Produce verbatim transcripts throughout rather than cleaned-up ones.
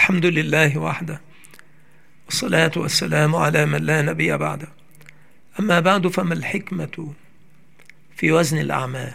الحمد لله وحده، والصلاة والسلام على من لا نبي بعده. أما بعد، فما الحكمة في وزن الأعمال؟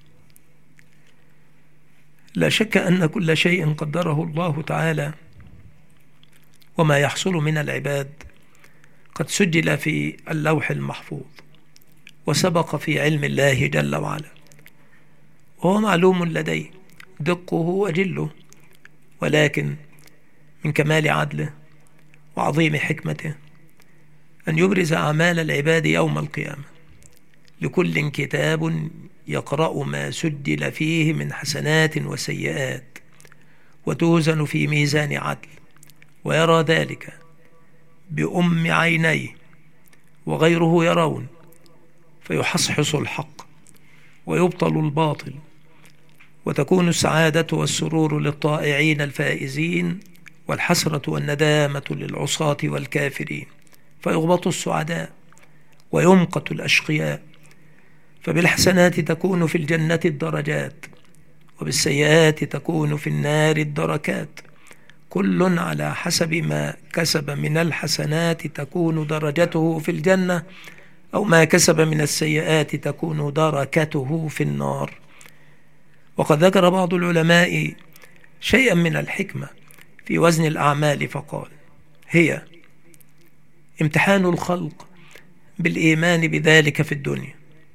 لا شك أن كل شيء قدره الله تعالى وما يحصل من العباد قد سجل في اللوح المحفوظ وسبق في علم الله جل وعلا، وهو معلوم لديه دقه وجله، ولكن من كمال عدله وعظيم حكمته أن يبرز أعمال العباد يوم القيامة، لكل كتاب يقرأ ما سجل فيه من حسنات وسيئات، وتوزن في ميزان عدل، ويرى ذلك بأم عينيه وغيره يرون، فيحصحص الحق ويبطل الباطل، وتكون السعادة والسرور للطائعين الفائزين، والحسرة والندامة للعصاة والكافرين، فيغبط السعداء ويمقت الأشقياء. فبالحسنات تكون في الجنة الدرجات، وبالسيئات تكون في النار الدركات، كل على حسب ما كسب من الحسنات تكون درجته في الجنة، أو ما كسب من السيئات تكون دركته في النار. وقد ذكر بعض العلماء شيئا من الحكمة في وزن الأعمال فقال: هي امتحان الخلق بالإيمان بذلك في الدنيا،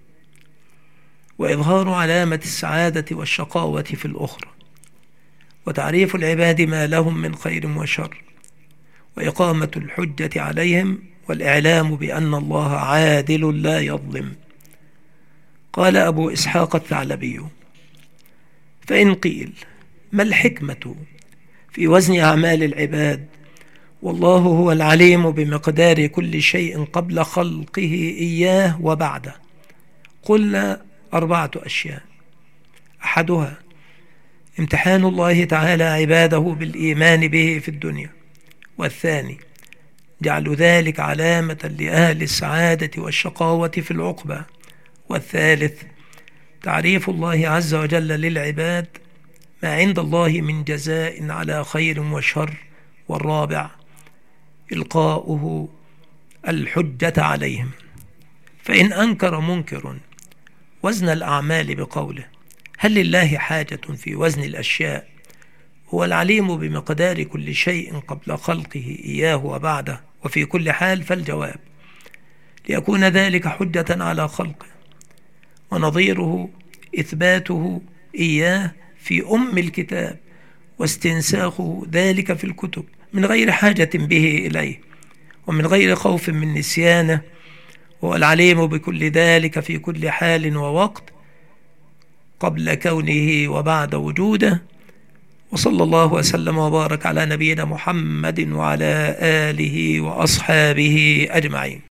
وإظهار علامة السعادة والشقاوة في الأخرى، وتعريف العباد ما لهم من خير وشر، وإقامة الحجة عليهم، والإعلام بأن الله عادل لا يظلم. قال أبو إسحاق الثعلبي: فإن قيل ما الحكمة في وزن أعمال العباد والله هو العليم بمقدار كل شيء قبل خلقه إياه وبعده، قلنا أربعة أشياء: أحدها امتحان الله تعالى عباده بالإيمان به في الدنيا، والثاني جعل ذلك علامة لأهل السعادة والشقاوة في العقبى، والثالث تعريف الله عز وجل للعباد ما عند الله من جزاء على خير وشر، والرابع إلقاؤه الحجة عليهم. فإن أنكر منكر وزن الأعمال بقوله: هل لله حاجة في وزن الأشياء؟ هو العليم بمقدار كل شيء قبل خلقه إياه وبعده وفي كل حال، فالجواب ليكون ذلك حجة على خلقه، ونظيره إثباته إياه في أم الكتاب واستنساخه ذلك في الكتب من غير حاجة به إليه ومن غير خوف من نسيانه، هو العليم بكل ذلك في كل حال ووقت قبل كونه وبعد وجوده. وصلى الله وسلم وبارك على نبينا محمد وعلى آله وأصحابه أجمعين.